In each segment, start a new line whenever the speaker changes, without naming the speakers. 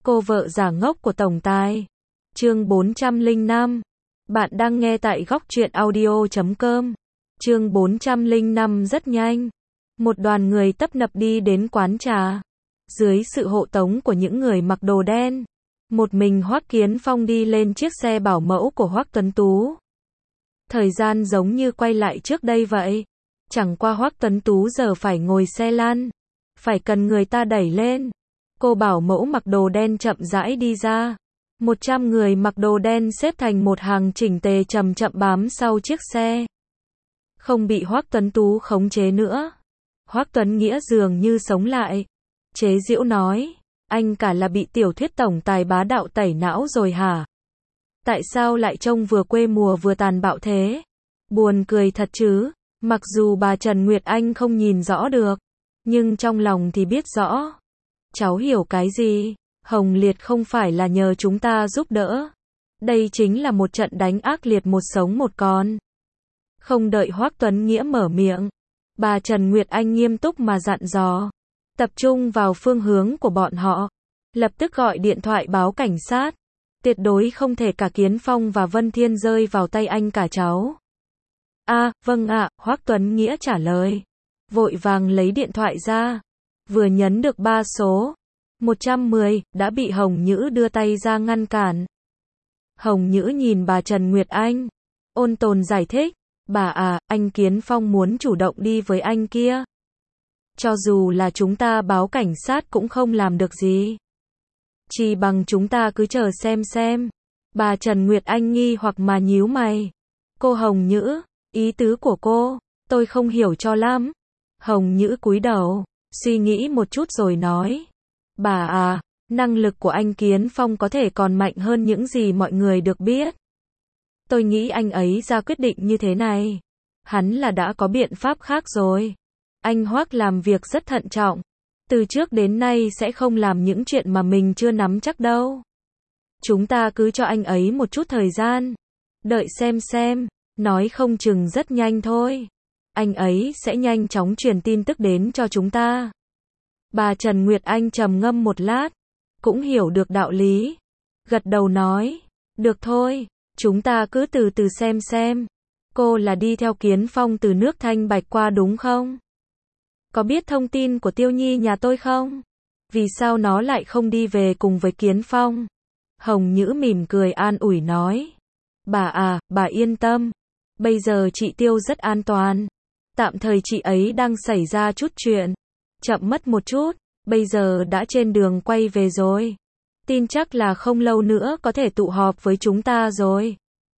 Cô vợ giả ngốc của tổng tài. Chương 405. Bạn đang nghe tại góc truyện audio.com. Chương 405. Rất nhanh, một đoàn người tấp nập đi đến quán trà. Dưới sự hộ tống của những người mặc đồ đen, một mình Hoắc Kiến Phong đi lên chiếc xe bảo mẫu của Hoắc Tuấn Tú. Thời gian giống như quay lại trước đây vậy. Chẳng qua Hoắc Tuấn Tú giờ phải ngồi xe lăn, phải cần người ta đẩy lên. Cô bảo mẫu mặc đồ đen chậm rãi đi ra. 100 người mặc đồ đen xếp thành một hàng chỉnh tề chậm chậm bám sau chiếc xe. Không bị Hoắc Tuấn Tú khống chế nữa. Hoắc Tuấn Nghĩa dường như sống lại. Chế giễu nói, anh cả là bị tiểu thuyết tổng tài bá đạo tẩy não rồi hả? Tại sao lại trông vừa quê mùa vừa tàn bạo thế? Buồn cười thật chứ. Mặc dù bà Trần Nguyệt Anh không nhìn rõ được, nhưng trong lòng thì biết rõ. Cháu hiểu cái gì? Hồng Liệt không phải là nhờ chúng ta giúp đỡ. Đây chính là một trận đánh ác liệt một sống một con. Không đợi Hoắc Tuấn Nghĩa mở miệng, bà Trần Nguyệt Anh nghiêm túc mà dặn dò. Tập trung vào phương hướng của bọn họ. Lập tức gọi điện thoại báo cảnh sát. Tuyệt đối không thể cả Kiến Phong và Vân Thiên rơi vào tay anh cả cháu. Vâng ạ, Hoắc Tuấn Nghĩa trả lời. Vội vàng lấy điện thoại ra. Vừa nhấn được 3 số 110, đã bị Hồng Nhữ đưa tay ra ngăn cản. Hồng Nhữ nhìn bà Trần Nguyệt Anh, ôn tồn giải thích. Bà anh Kiến Phong muốn chủ động đi với anh kia. Cho dù là chúng ta báo cảnh sát cũng không làm được gì. Chỉ bằng chúng ta cứ chờ xem. Bà Trần Nguyệt Anh nghi hoặc mà nhíu mày. Cô Hồng Nhữ, ý tứ của cô, tôi không hiểu cho lắm. Hồng Nhữ cúi đầu, suy nghĩ một chút rồi nói. Bà năng lực của anh Kiến Phong có thể còn mạnh hơn những gì mọi người được biết. Tôi nghĩ anh ấy ra quyết định như thế này, hắn là đã có biện pháp khác rồi. Anh Hoắc làm việc rất thận trọng. Từ trước đến nay sẽ không làm những chuyện mà mình chưa nắm chắc đâu. Chúng ta cứ cho anh ấy một chút thời gian. Đợi xem, nói không chừng rất nhanh thôi. Anh ấy sẽ nhanh chóng truyền tin tức đến cho chúng ta. Bà Trần Nguyệt Anh trầm ngâm một lát, cũng hiểu được đạo lý. Gật đầu nói, được thôi, chúng ta cứ từ từ xem. Cô là đi theo Kiến Phong từ nước Thanh Bạch qua đúng không? Có biết thông tin của Tiêu Nhi nhà tôi không? Vì sao nó lại không đi về cùng với Kiến Phong? Hồng Nhữ mỉm cười an ủi nói. Bà yên tâm. Bây giờ chị Tiêu rất an toàn. Tạm thời chị ấy đang xảy ra chút chuyện. Chậm mất một chút, bây giờ đã trên đường quay về rồi. Tin chắc là không lâu nữa có thể tụ họp với chúng ta rồi.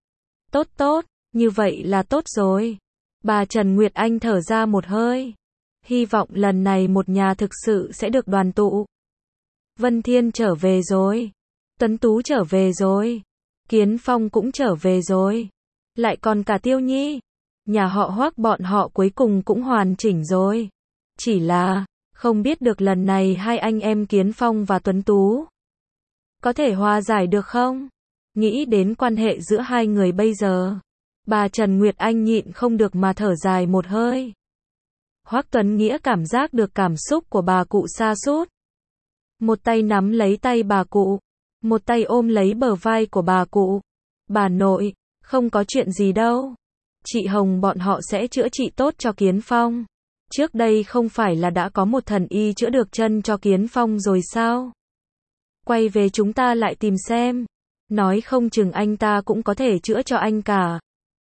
Tốt, như vậy là tốt rồi. Bà Trần Nguyệt Anh thở ra một hơi. Hy vọng lần này một nhà thực sự sẽ được đoàn tụ. Vân Thiên trở về rồi. Tuấn Tú trở về rồi. Kiến Phong cũng trở về rồi. Lại còn cả Tiêu Nhi. Nhà họ Hoắc bọn họ cuối cùng cũng hoàn chỉnh rồi. Chỉ là, không biết được lần này hai anh em Kiến Phong và Tuấn Tú có thể hòa giải được không? Nghĩ đến quan hệ giữa hai người bây giờ, bà Trần Nguyệt Anh nhịn không được mà thở dài một hơi. Hoắc Tuấn Nghĩa cảm giác được cảm xúc của bà cụ sa sút. Một tay nắm lấy tay bà cụ, một tay ôm lấy bờ vai của bà cụ. Bà nội, không có chuyện gì đâu. Chị Hồng bọn họ sẽ chữa trị tốt cho Kiến Phong. Trước đây không phải là đã có một thần y chữa được chân cho Kiến Phong rồi sao? Quay về chúng ta lại tìm xem. Nói không chừng anh ta cũng có thể chữa cho anh cả.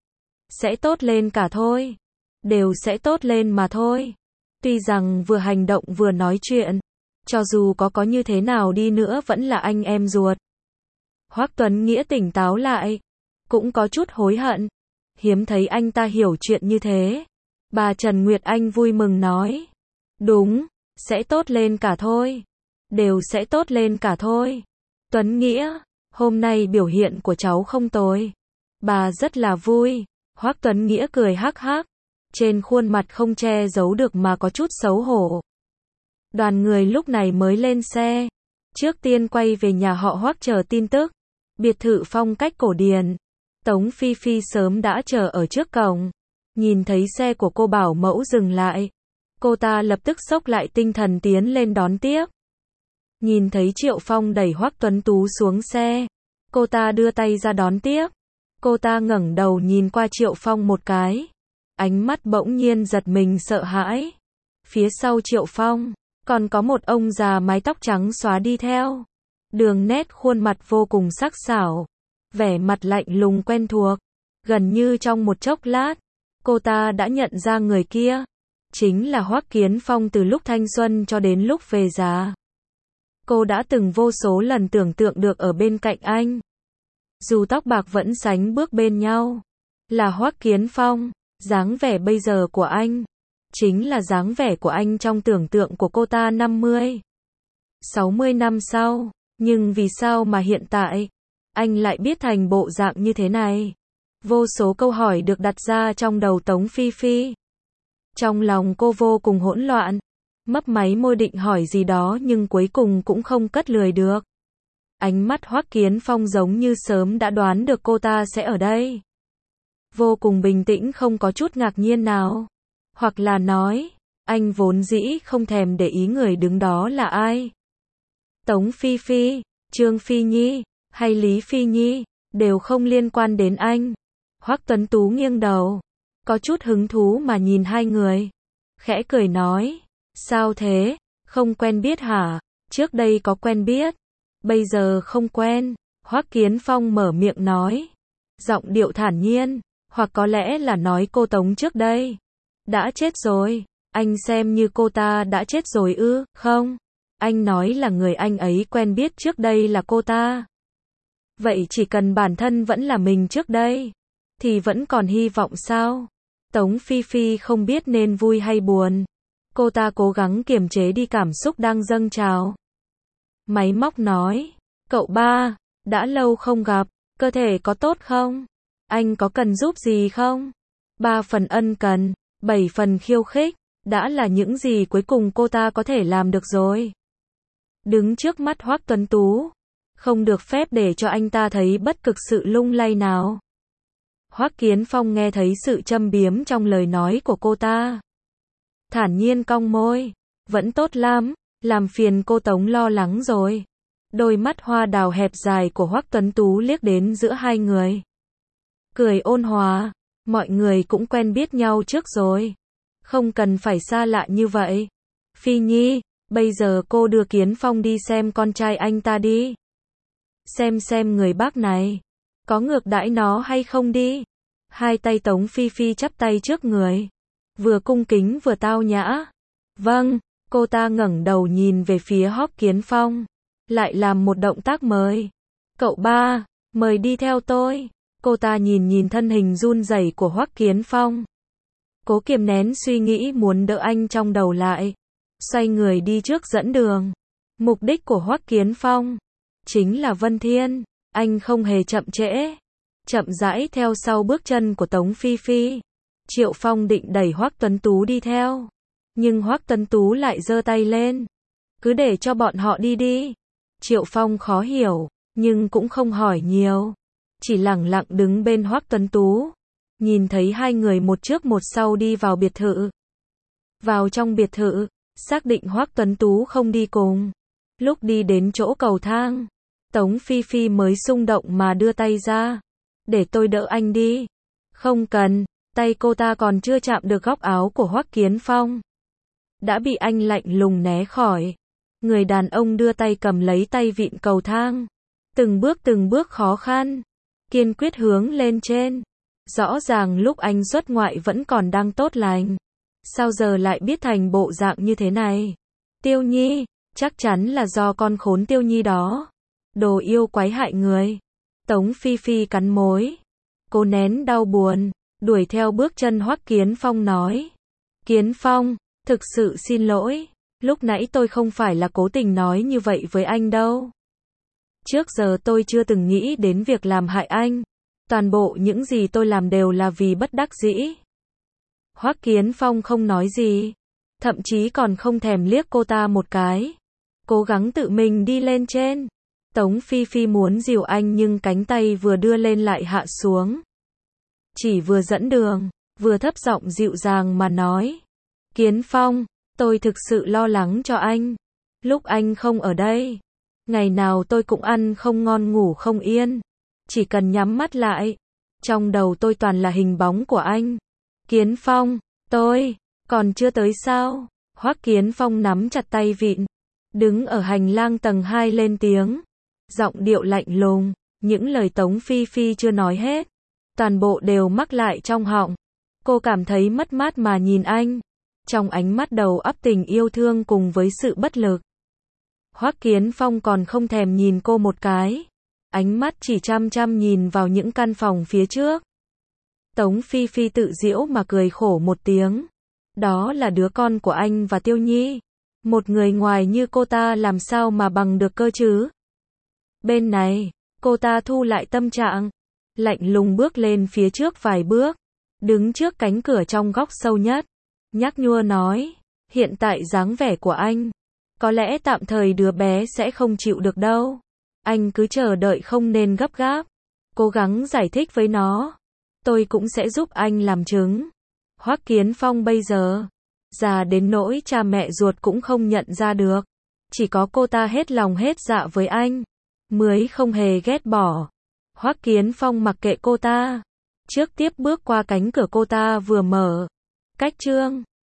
Sẽ tốt lên cả thôi. Đều sẽ tốt lên mà thôi. Tuy rằng vừa hành động vừa nói chuyện, cho dù có như thế nào đi nữa vẫn là anh em ruột. Hoắc Tuấn Nghĩa tỉnh táo lại, cũng có chút hối hận. Hiếm thấy anh ta hiểu chuyện như thế. Bà Trần Nguyệt Anh vui mừng nói. Đúng, sẽ tốt lên cả thôi. Đều sẽ tốt lên cả thôi. Tuấn Nghĩa, hôm nay biểu hiện của cháu không tồi. Bà rất là vui. Hoắc Tuấn Nghĩa cười hắc hắc. Trên khuôn mặt không che giấu được mà có chút xấu hổ. Đoàn người lúc này mới lên xe. Trước tiên quay về nhà họ Hoắc chờ tin tức. Biệt thự phong cách cổ điển. Tống Phi Phi sớm đã chờ ở trước cổng. Nhìn thấy xe của cô bảo mẫu dừng lại. Cô ta lập tức xốc lại tinh thần tiến lên đón tiếp. Nhìn thấy Triệu Phong đẩy Hoắc Tuấn Tú xuống xe, cô ta đưa tay ra đón tiếp. Cô ta ngẩng đầu nhìn qua Triệu Phong một cái, ánh mắt bỗng nhiên giật mình sợ hãi. Phía sau Triệu Phong, còn có một ông già mái tóc trắng xóa đi theo. Đường nét khuôn mặt vô cùng sắc sảo, vẻ mặt lạnh lùng quen thuộc. Gần như trong một chốc lát, cô ta đã nhận ra người kia. Chính là Hoắc Kiến Phong từ lúc thanh xuân cho đến lúc về già. Cô đã từng vô số lần tưởng tượng được ở bên cạnh anh. Dù tóc bạc vẫn sánh bước bên nhau. Là Hoắc Kiến Phong, dáng vẻ bây giờ của anh chính là dáng vẻ của anh trong tưởng tượng của cô ta 50, 60 năm sau. Nhưng vì sao mà hiện tại, anh lại biết thành bộ dạng như thế này? Vô số câu hỏi được đặt ra trong đầu Tống Phi Phi. Trong lòng cô vô cùng hỗn loạn, mấp máy môi định hỏi gì đó nhưng cuối cùng cũng không cất lười được. Ánh mắt Hoắc Kiến Phong giống như sớm đã đoán được cô ta sẽ ở đây. Vô cùng bình tĩnh không có chút ngạc nhiên nào. Hoặc là nói, anh vốn dĩ không thèm để ý người đứng đó là ai. Tống Phi Phi, Trương Phi Nhi, hay Lý Phi Nhi, đều không liên quan đến anh. Hoắc Tuấn Tú nghiêng đầu, có chút hứng thú mà nhìn hai người. Khẽ cười nói, sao thế, không quen biết hả? Trước đây có quen biết, bây giờ không quen. Hoắc Kiến Phong mở miệng nói, giọng điệu thản nhiên, hoặc có lẽ là nói cô Tống trước đây đã chết rồi. Anh xem như cô ta đã chết rồi ư? Không, anh nói là người anh ấy quen biết trước đây là cô ta. Vậy chỉ cần bản thân vẫn là mình trước đây, thì vẫn còn hy vọng sao? Tống Phi Phi không biết nên vui hay buồn. Cô ta cố gắng kiềm chế đi cảm xúc đang dâng trào. Máy móc nói, cậu ba, đã lâu không gặp, cơ thể có tốt không? Anh có cần giúp gì không? 3 phần ân cần, 7 phần khiêu khích, đã là những gì cuối cùng cô ta có thể làm được rồi. Đứng trước mắt Hoắc Tuấn Tú, không được phép để cho anh ta thấy bất cực sự lung lay nào. Hoắc Kiến Phong nghe thấy sự châm biếm trong lời nói của cô ta, thản nhiên cong môi, vẫn tốt lắm, làm phiền cô Tống lo lắng rồi. Đôi mắt hoa đào hẹp dài của Hoắc Tuấn Tú liếc đến giữa hai người, cười ôn hòa, mọi người cũng quen biết nhau trước rồi, không cần phải xa lạ như vậy. Phi Nhi, bây giờ cô đưa Kiến Phong đi xem con trai anh ta đi. Xem người bác này có ngược đãi nó hay không đi. Hai tay Tống Phi Phi chắp tay trước người, vừa cung kính vừa tao nhã. Vâng, cô ta ngẩng đầu nhìn về phía Hoắc Kiến Phong, lại làm một động tác mời. Cậu ba, mời đi theo tôi. Cô ta nhìn thân hình run rẩy của Hoắc Kiến Phong, cố kiềm nén suy nghĩ muốn đỡ anh trong đầu lại, xoay người đi trước dẫn đường. Mục đích của Hoắc Kiến Phong chính là Vân Thiên. Anh không hề chậm trễ, chậm rãi theo sau bước chân của Tống Phi Phi. Triệu Phong định đẩy Hoắc Tuấn Tú đi theo, nhưng Hoắc Tuấn Tú lại giơ tay lên, cứ để cho bọn họ đi đi. Triệu Phong khó hiểu, nhưng cũng không hỏi nhiều, chỉ lẳng lặng đứng bên Hoắc Tuấn Tú, nhìn thấy hai người một trước một sau đi vào biệt thự. Vào trong biệt thự, xác định Hoắc Tuấn Tú không đi cùng. Lúc đi đến chỗ cầu thang, Tống Phi Phi mới xung động mà đưa tay ra, để tôi đỡ anh đi. Không cần, tay cô ta còn chưa chạm được góc áo của Hoắc Kiến Phong, đã bị anh lạnh lùng né khỏi. Người đàn ông đưa tay cầm lấy tay vịn cầu thang, từng bước khó khăn, kiên quyết hướng lên trên. Rõ ràng lúc anh xuất ngoại vẫn còn đang tốt lành, sao giờ lại biết thành bộ dạng như thế này? Tiêu Nhi, chắc chắn là do con khốn Tiêu Nhi đó, đồ yêu quái hại người. Tống Phi Phi cắn môi, cố nén đau buồn, đuổi theo bước chân Hoắc Kiến Phong nói. Kiến Phong, thực sự xin lỗi, lúc nãy tôi không phải là cố tình nói như vậy với anh đâu. Trước giờ tôi chưa từng nghĩ đến việc làm hại anh, toàn bộ những gì tôi làm đều là vì bất đắc dĩ. Hoắc Kiến Phong không nói gì, thậm chí còn không thèm liếc cô ta một cái, cố gắng tự mình đi lên trên. Tống Phi Phi muốn dìu anh nhưng cánh tay vừa đưa lên lại hạ xuống. Chỉ vừa dẫn đường, vừa thấp giọng dịu dàng mà nói. Kiến Phong, tôi thực sự lo lắng cho anh. Lúc anh không ở đây, ngày nào tôi cũng ăn không ngon ngủ không yên. Chỉ cần nhắm mắt lại, trong đầu tôi toàn là hình bóng của anh. Kiến Phong, tôi, còn chưa tới sao? Hoắc Kiến Phong nắm chặt tay vịn, đứng ở hành lang tầng 2 lên tiếng. Giọng điệu lạnh lùng, những lời Tống Phi Phi chưa nói hết. Toàn bộ đều mắc lại trong họng. Cô cảm thấy mất mát mà nhìn anh. Trong ánh mắt đầu ắp tình yêu thương cùng với sự bất lực. Hoắc Kiến Phong còn không thèm nhìn cô một cái. Ánh mắt chỉ chăm chăm nhìn vào những căn phòng phía trước. Tống Phi Phi tự giễu mà cười khổ một tiếng. Đó là đứa con của anh và Tiêu Nhi. Một người ngoài như cô ta làm sao mà bằng được cơ chứ? Bên này, cô ta thu lại tâm trạng. Lạnh lùng bước lên phía trước vài bước. Đứng trước cánh cửa trong góc sâu nhất. Nhắc nhua nói. Hiện tại dáng vẻ của anh. Có lẽ tạm thời đứa bé sẽ không chịu được đâu. Anh cứ chờ đợi không nên gấp gáp. Cố gắng giải thích với nó. Tôi cũng sẽ giúp anh làm chứng. Hoắc Kiến Phong bây giờ già đến nỗi cha mẹ ruột cũng không nhận ra được. Chỉ có cô ta hết lòng hết dạ với anh, mới không hề ghét bỏ. Hoắc Kiến Phong mặc kệ cô ta. Trước tiếp bước qua cánh cửa cô ta vừa mở. Cách chương